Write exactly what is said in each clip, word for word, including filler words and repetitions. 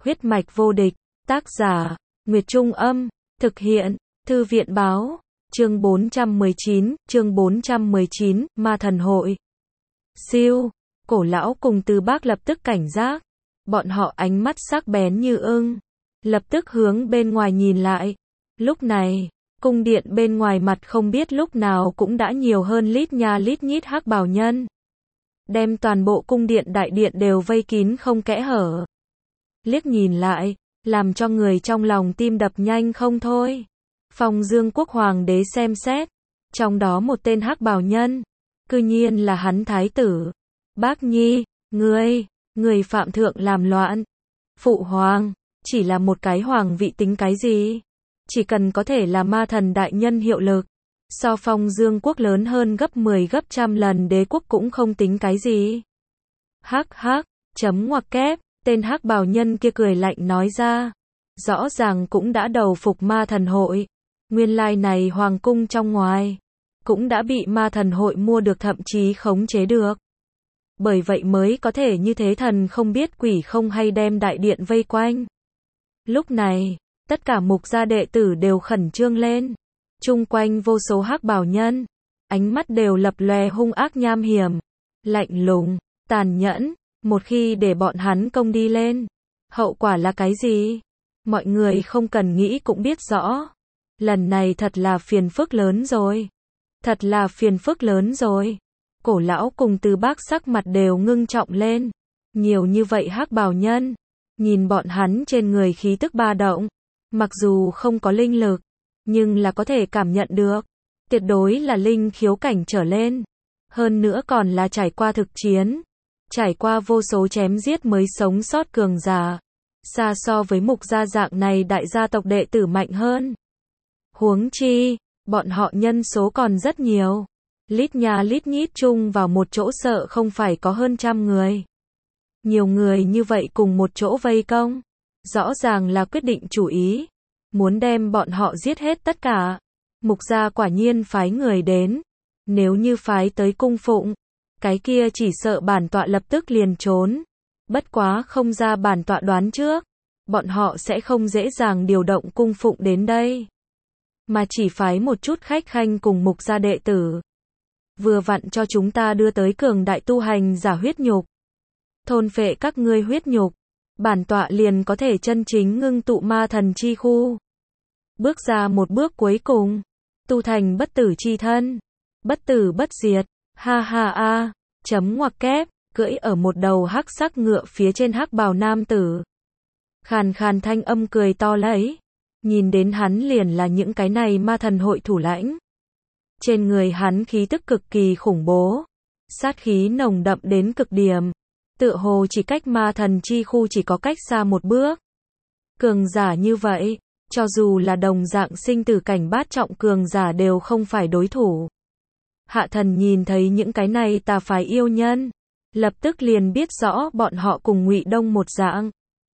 Huyết mạch vô địch, tác giả, Nguyệt Trung Âm, thực hiện, Thư viện Báo, chương bốn trăm mười chín, chương bốn trăm mười chín, Ma Thần Hội. Siêu, Cổ lão cùng Từ Bác lập tức cảnh giác, bọn họ ánh mắt sắc bén như ưng, lập tức hướng bên ngoài nhìn lại. Lúc này, cung điện bên ngoài mặt không biết lúc nào cũng đã nhiều hơn lít nha lít nhít hắc bào nhân, đem toàn bộ cung điện đại điện đều vây kín không kẽ hở. Liếc nhìn lại, làm cho người trong lòng tim đập nhanh không thôi. Phong Dương quốc hoàng đế xem xét, trong đó một tên hắc bào nhân, cư nhiên là hắn thái tử. Bác Nhi, ngươi, người phạm thượng làm loạn. Phụ hoàng, chỉ là một cái hoàng vị tính cái gì? Chỉ cần có thể là ma thần đại nhân hiệu lực, so Phong Dương quốc lớn hơn gấp mười gấp trăm lần đế quốc cũng không tính cái gì. Hắc hắc, chấm ngoặc kép, tên hắc bào nhân kia cười lạnh nói ra. Rõ ràng cũng đã đầu phục ma thần hội. Nguyên lai này hoàng cung trong ngoài cũng đã bị ma thần hội mua được, thậm chí khống chế được. Bởi vậy mới có thể như thế, thần không biết quỷ không hay đem đại điện vây quanh. Lúc này, tất cả mục gia đệ tử đều khẩn trương lên. Chung quanh vô số hắc bào nhân, ánh mắt đều lập lòe hung ác nham hiểm, lạnh lùng, tàn nhẫn. Một khi để bọn hắn công đi lên, hậu quả là cái gì? Mọi người không cần nghĩ cũng biết rõ. Lần này thật là phiền phức lớn rồi. Thật là phiền phức lớn rồi. Cổ lão cùng Từ Bác sắc mặt đều ngưng trọng lên. Nhiều như vậy hắc bào nhân, nhìn bọn hắn trên người khí tức ba động, mặc dù không có linh lực, nhưng là có thể cảm nhận được, tuyệt đối là linh khiếu cảnh trở lên. Hơn nữa còn là trải qua thực chiến, trải qua vô số chém giết mới sống sót cường giả, xa so với mục gia dạng này đại gia tộc đệ tử mạnh hơn. Huống chi, bọn họ nhân số còn rất nhiều, lít nha lít nhít chung vào một chỗ sợ không phải có hơn trăm người. Nhiều người như vậy cùng một chỗ vây công, rõ ràng là quyết định chủ ý, muốn đem bọn họ giết hết tất cả. Mục gia quả nhiên phái người đến, nếu như phái tới cung phụng, cái kia chỉ sợ bản tọa lập tức liền trốn. Bất quá không ra bản tọa đoán trước, bọn họ sẽ không dễ dàng điều động cung phụng đến đây, mà chỉ phái một chút khách khanh cùng mục gia đệ tử. Vừa vặn cho chúng ta đưa tới cường đại tu hành giả huyết nhục. Thôn phệ các ngươi huyết nhục, bản tọa liền có thể chân chính ngưng tụ ma thần chi khu. Bước ra một bước cuối cùng, tu thành bất tử chi thân, bất tử bất diệt. Ha ha a, chấm ngoặc kép, cưỡi ở một đầu hắc sắc ngựa phía trên hắc bào nam tử. Khàn khàn thanh âm cười to lấy, nhìn đến hắn liền là những cái này ma thần hội thủ lãnh. Trên người hắn khí tức cực kỳ khủng bố, sát khí nồng đậm đến cực điểm, tựa hồ chỉ cách ma thần chi khu chỉ có cách xa một bước. Cường giả như vậy, cho dù là đồng dạng sinh tử cảnh bát trọng cường giả đều không phải đối thủ. Hạ thần nhìn thấy những cái này tà phái yêu nhân, lập tức liền biết rõ bọn họ cùng Ngụy Đông một dạng.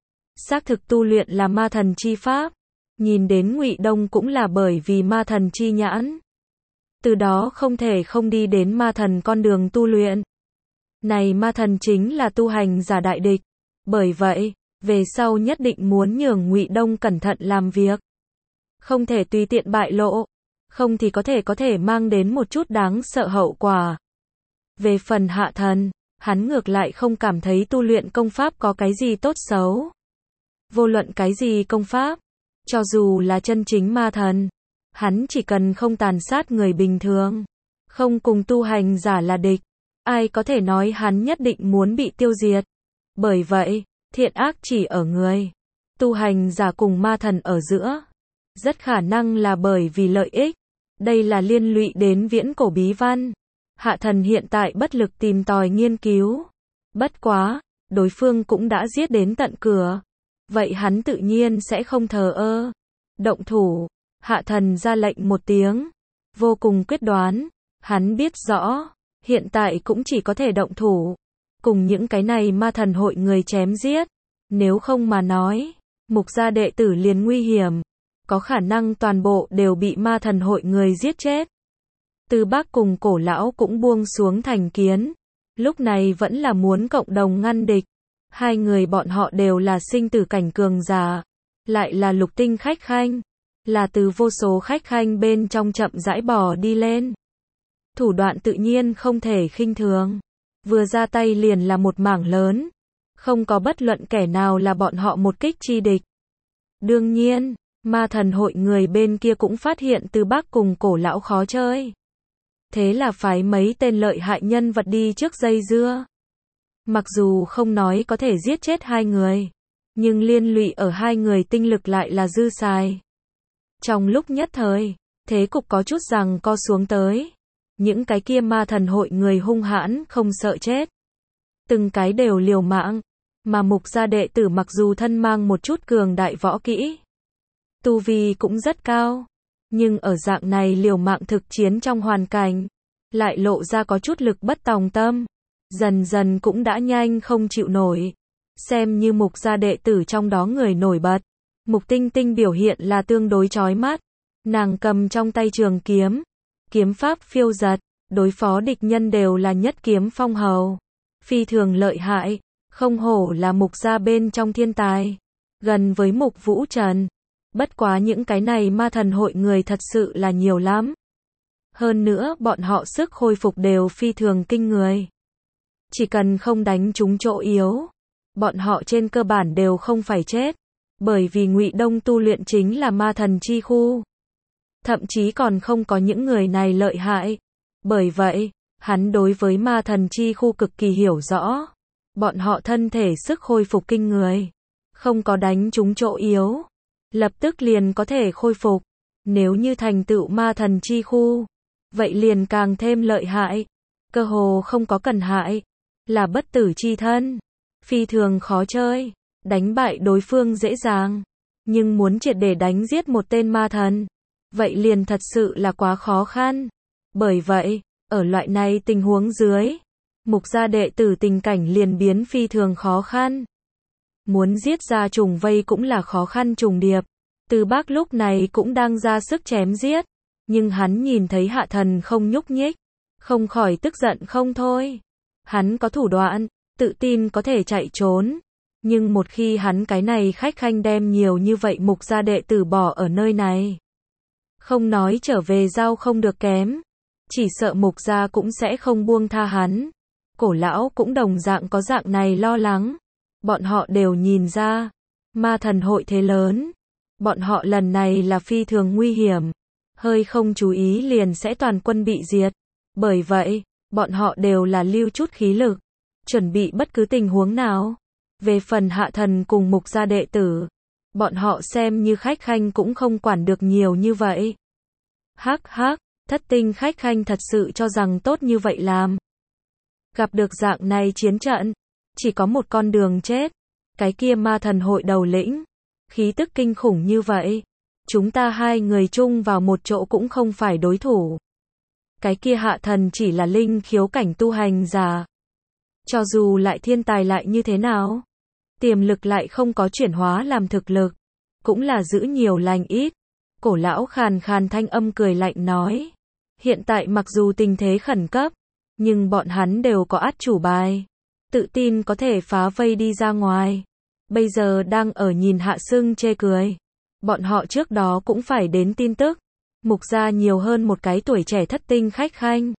Xác thực tu luyện là ma thần chi pháp, nhìn đến Ngụy Đông cũng là bởi vì ma thần chi nhãn. Từ đó không thể không đi đến ma thần con đường tu luyện. Này ma thần chính là tu hành giả đại địch, bởi vậy, về sau nhất định muốn nhường Ngụy Đông cẩn thận làm việc. Không thể tùy tiện bại lộ, không thì có thể có thể mang đến một chút đáng sợ hậu quả. Về phần Hạ thần, hắn ngược lại không cảm thấy tu luyện công pháp có cái gì tốt xấu. Vô luận cái gì công pháp, cho dù là chân chính ma thần, hắn chỉ cần không tàn sát người bình thường, không cùng tu hành giả là địch, ai có thể nói hắn nhất định muốn bị tiêu diệt. Bởi vậy, thiện ác chỉ ở người, tu hành giả cùng ma thần ở giữa, rất khả năng là bởi vì lợi ích. Đây là liên lụy đến viễn cổ bí văn. Hạ thần hiện tại bất lực tìm tòi nghiên cứu. Bất quá, đối phương cũng đã giết đến tận cửa. Vậy hắn tự nhiên sẽ không thờ ơ. Động thủ. Hạ thần ra lệnh một tiếng, vô cùng quyết đoán. Hắn biết rõ, hiện tại cũng chỉ có thể động thủ, cùng những cái này ma thần hội người chém giết. Nếu không mà nói, mục gia đệ tử liền nguy hiểm, có khả năng toàn bộ đều bị ma thần hội người giết chết. Từ Bác cùng Cổ lão cũng buông xuống thành kiến, lúc này vẫn là muốn cộng đồng ngăn địch. Hai người bọn họ đều là sinh tử cảnh cường giả, lại là lục tinh khách khanh, là từ vô số khách khanh bên trong chậm rãi bò đi lên. Thủ đoạn tự nhiên không thể khinh thường, vừa ra tay liền là một mảng lớn, không có bất luận kẻ nào là bọn họ một kích chi địch. Đương nhiên, ma thần hội người bên kia cũng phát hiện Từ Bắc cùng Cổ lão khó chơi. Thế là phái mấy tên lợi hại nhân vật đi trước dây dưa. Mặc dù không nói có thể giết chết hai người, nhưng liên lụy ở hai người tinh lực lại là dư xài. Trong lúc nhất thời, thế cục có chút rằng co xuống tới. Những cái kia ma thần hội người hung hãn không sợ chết. Từng cái đều liều mạng, mà mục gia đệ tử mặc dù thân mang một chút cường đại võ kỹ, tu vi cũng rất cao, nhưng ở dạng này liều mạng thực chiến trong hoàn cảnh, lại lộ ra có chút lực bất tòng tâm, dần dần cũng đã nhanh không chịu nổi. Xem như mục gia đệ tử trong đó người nổi bật, Mục Tinh Tinh biểu hiện là tương đối chói mắt, nàng cầm trong tay trường kiếm, kiếm pháp phiêu dật, đối phó địch nhân đều là nhất kiếm phong hầu, phi thường lợi hại, không hổ là mục gia bên trong thiên tài, gần với Mục Vũ Trần. Bất quá những cái này ma thần hội người thật sự là nhiều lắm. Hơn nữa bọn họ sức hồi phục đều phi thường kinh người. Chỉ cần không đánh trúng chỗ yếu, bọn họ trên cơ bản đều không phải chết, bởi vì Ngụy Đông tu luyện chính là ma thần chi khu. Thậm chí còn không có những người này lợi hại. Bởi vậy, hắn đối với ma thần chi khu cực kỳ hiểu rõ. Bọn họ thân thể sức hồi phục kinh người, không có đánh trúng chỗ yếu, lập tức liền có thể khôi phục. Nếu như thành tựu ma thần chi khu, vậy liền càng thêm lợi hại, cơ hồ không có cần hại, là bất tử chi thân, phi thường khó chơi, đánh bại đối phương dễ dàng, nhưng muốn triệt để đánh giết một tên ma thần, vậy liền thật sự là quá khó khăn. Bởi vậy, ở loại này tình huống dưới, mục gia đệ tử tình cảnh liền biến phi thường khó khăn. Muốn giết ra trùng vây cũng là khó khăn trùng điệp. Từ Bắc lúc này cũng đang ra sức chém giết, nhưng hắn nhìn thấy Hạ Thần không nhúc nhích, không khỏi tức giận không thôi. Hắn có thủ đoạn, tự tin có thể chạy trốn, nhưng một khi hắn cái này khách khanh đem nhiều như vậy mục gia đệ tử bỏ ở nơi này, không nói trở về giao không được kém, chỉ sợ mục gia cũng sẽ không buông tha hắn. Cổ lão cũng đồng dạng có dạng này lo lắng. Bọn họ đều nhìn ra, ma thần hội thế lớn, bọn họ lần này là phi thường nguy hiểm, hơi không chú ý liền sẽ toàn quân bị diệt. Bởi vậy, bọn họ đều là lưu chút khí lực, chuẩn bị bất cứ tình huống nào. Về phần Hạ Thần cùng mục gia đệ tử, bọn họ xem như khách khanh cũng không quản được nhiều như vậy. Hắc hắc, thất tinh khách khanh thật sự cho rằng tốt như vậy làm. Gặp được dạng này chiến trận, chỉ có một con đường chết. Cái kia ma thần hội đầu lĩnh, khí tức kinh khủng như vậy, chúng ta hai người chung vào một chỗ cũng không phải đối thủ. Cái kia Hạ Thần chỉ là linh khiếu cảnh tu hành giả. Cho dù lại thiên tài lại như thế nào, tiềm lực lại không có chuyển hóa làm thực lực, cũng là giữ nhiều lành ít. Cổ lão khàn khàn thanh âm cười lạnh nói, hiện tại mặc dù tình thế khẩn cấp, nhưng bọn hắn đều có át chủ bài, tự tin có thể phá vây đi ra ngoài. Bây giờ đang ở nhìn Hạ Sưng chê cười. Bọn họ trước đó cũng phải đến tin tức, mục gia nhiều hơn một cái tuổi trẻ thất tinh khách khanh.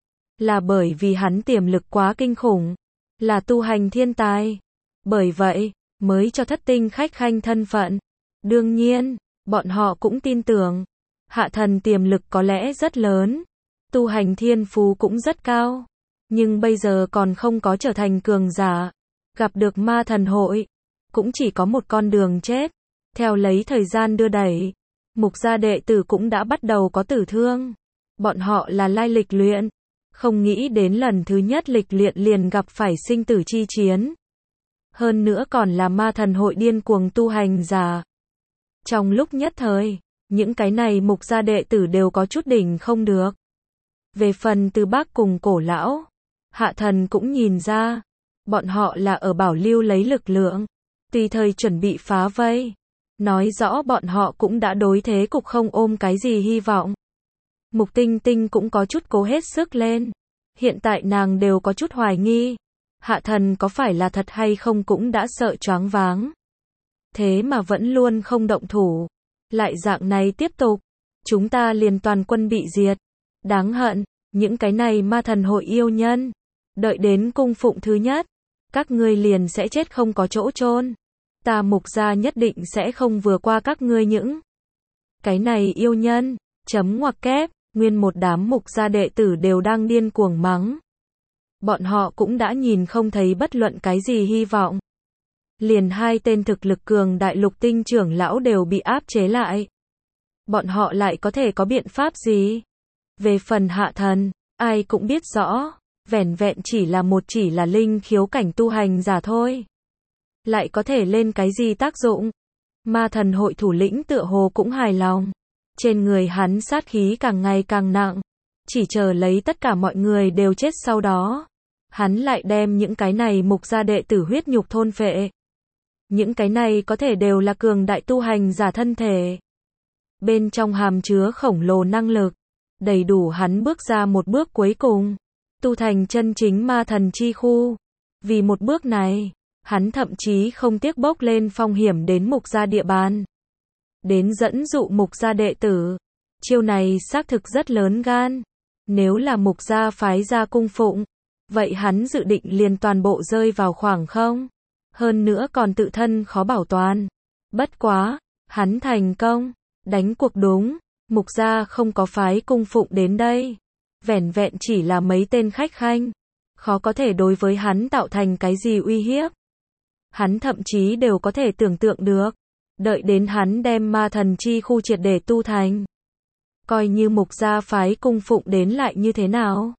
Là bởi vì hắn tiềm lực quá kinh khủng, là tu hành thiên tài. Bởi vậy, mới cho thất tinh khách khanh thân phận. Đương nhiên, bọn họ cũng tin tưởng, Hạ Thần tiềm lực có lẽ rất lớn, tu hành thiên phú cũng rất cao, nhưng bây giờ còn không có trở thành cường giả. Gặp được ma thần hội, cũng chỉ có một con đường chết. Theo lấy thời gian đưa đẩy, mục gia đệ tử cũng đã bắt đầu có tử thương. Bọn họ là lai lịch luyện, không nghĩ đến lần thứ nhất lịch luyện liền gặp phải sinh tử chi chiến. Hơn nữa còn là ma thần hội điên cuồng tu hành giả. Trong lúc nhất thời, những cái này mục gia đệ tử đều có chút đỉnh không được. Về phần Từ Bắc cùng Cổ lão, Hạ Thần cũng nhìn ra, bọn họ là ở bảo lưu lấy lực lượng, tùy thời chuẩn bị phá vây. Nói rõ bọn họ cũng đã đối thế cục không ôm cái gì hy vọng. Mục Tinh Tinh cũng có chút cố hết sức lên. Hiện tại nàng đều có chút hoài nghi. Hạ thần có phải là thật hay không cũng đã sợ choáng váng. Thế mà vẫn luôn không động thủ. Lại dạng này tiếp tục, chúng ta liền toàn quân bị diệt. Đáng hận, những cái này ma thần hội yêu nhân. Đợi đến cung phụng thứ nhất, các ngươi liền sẽ chết không có chỗ chôn. Ta Mục gia nhất định sẽ không vừa qua các ngươi những cái này yêu nhân. Chấm ngoặc kép, nguyên một đám Mục gia đệ tử đều đang điên cuồng mắng. Bọn họ cũng đã nhìn không thấy bất luận cái gì hy vọng. Liền hai tên thực lực cường đại Lục Tinh trưởng lão đều bị áp chế lại. Bọn họ lại có thể có biện pháp gì? Về phần Hạ thần, ai cũng biết rõ, vẻn vẹn chỉ là một chỉ là linh khiếu cảnh tu hành giả thôi. Lại có thể lên cái gì tác dụng? Ma thần hội thủ lĩnh tựa hồ cũng hài lòng. Trên người hắn sát khí càng ngày càng nặng. Chỉ chờ lấy tất cả mọi người đều chết sau đó. Hắn lại đem những cái này Mục gia đệ tử huyết nhục thôn phệ. Những cái này có thể đều là cường đại tu hành giả thân thể. Bên trong hàm chứa khổng lồ năng lực. Đầy đủ hắn bước ra một bước cuối cùng. Tu thành chân chính ma thần chi khu. Vì một bước này, hắn thậm chí không tiếc bốc lên phong hiểm đến Mục gia địa bàn. Đến dẫn dụ Mục gia đệ tử. Chiêu này xác thực rất lớn gan. Nếu là Mục gia phái ra cung phụng, vậy hắn dự định liền toàn bộ rơi vào khoảng không. Hơn nữa còn tự thân khó bảo toàn. Bất quá, hắn thành công. Đánh cuộc đúng. Mục gia không có phái cung phụng đến đây. Vẻn vẹn chỉ là mấy tên khách khanh. Khó có thể đối với hắn tạo thành cái gì uy hiếp. Hắn thậm chí đều có thể tưởng tượng được. Đợi đến hắn đem ma thần chi khu triệt để tu thành. Coi như Mục gia phái cung phụng đến lại như thế nào.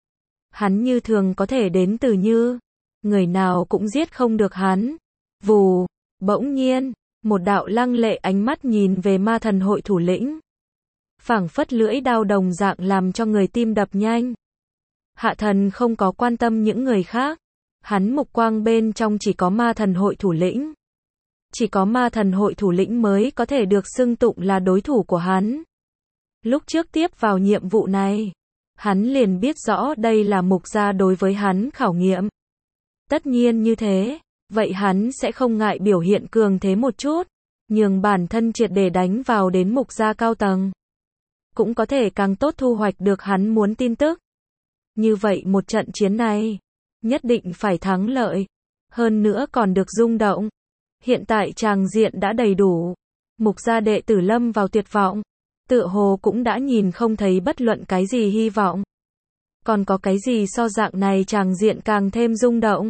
Hắn như thường có thể đến từ như. Người nào cũng giết không được hắn. Vù, bỗng nhiên, một đạo lăng lệ ánh mắt nhìn về ma thần hội thủ lĩnh. Phảng phất lưỡi đao đồng dạng làm cho người tim đập nhanh. Hạ thần không có quan tâm những người khác. Hắn mục quang bên trong chỉ có ma thần hội thủ lĩnh. Chỉ có ma thần hội thủ lĩnh mới có thể được xưng tụng là đối thủ của hắn. Lúc trước tiếp vào nhiệm vụ này, hắn liền biết rõ đây là Mục gia đối với hắn khảo nghiệm. Tất nhiên như thế, vậy hắn sẽ không ngại biểu hiện cường thế một chút, nhường bản thân triệt để đánh vào đến Mục gia cao tầng. Cũng có thể càng tốt thu hoạch được hắn muốn tin tức. Như vậy một trận chiến này, nhất định phải thắng lợi. Hơn nữa còn được rung động. Hiện tại tràng diện đã đầy đủ. Mục gia đệ tử lâm vào tuyệt vọng. Tựa hồ cũng đã nhìn không thấy bất luận cái gì hy vọng. Còn có cái gì so dạng này tràng diện càng thêm rung động.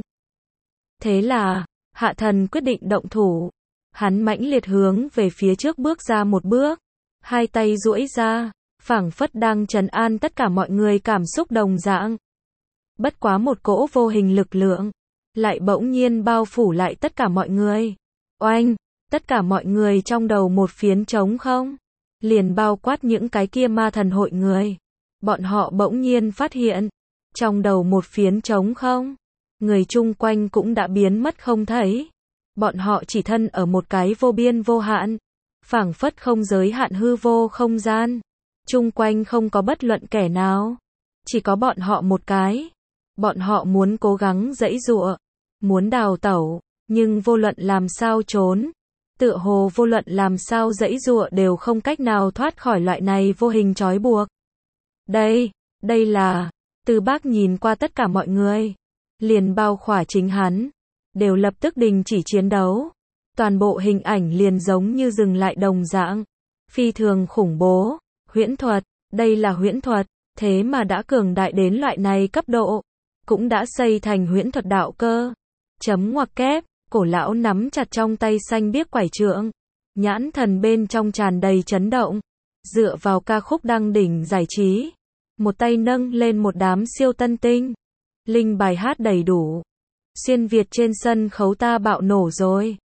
Thế là, Hạ thần quyết định động thủ. Hắn mãnh liệt hướng về phía trước bước ra một bước. Hai tay duỗi ra, phảng phất đang trấn an tất cả mọi người cảm xúc đồng dạng. Bất quá một cỗ vô hình lực lượng, lại bỗng nhiên bao phủ lại tất cả mọi người. Oanh, tất cả mọi người trong đầu một phiến trống không. Liền bao quát những cái kia ma thần hội người. Bọn họ bỗng nhiên phát hiện, trong đầu một phiến trống không. Người chung quanh cũng đã biến mất không thấy. Bọn họ chỉ thân ở một cái vô biên vô hạn. Phảng phất không giới hạn hư vô không gian. Chung quanh không có bất luận kẻ nào. Chỉ có bọn họ một cái. Bọn họ muốn cố gắng giãy giụa. Muốn đào tẩu. Nhưng vô luận làm sao trốn. Tựa hồ vô luận làm sao giãy giụa đều không cách nào thoát khỏi loại này vô hình trói buộc. Đây, đây là. Từ Bác nhìn qua tất cả mọi người. Liền bao khỏa chính hắn. Đều lập tức đình chỉ chiến đấu. Toàn bộ hình ảnh liền giống như dừng lại đồng dạng. Phi thường khủng bố. Huyễn thuật. Đây là huyễn thuật. Thế mà đã cường đại đến loại này cấp độ. Cũng đã xây thành huyễn thuật đạo cơ. Chấm ngoặc kép. Cổ lão nắm chặt trong tay xanh biếc quải trượng. Nhãn thần bên trong tràn đầy chấn động. Dựa vào ca khúc đăng đỉnh giải trí. Một tay nâng lên một đám siêu tân tinh. Linh bài hát đầy đủ. Xuyên Việt trên sân khấu ta bạo nổ rồi.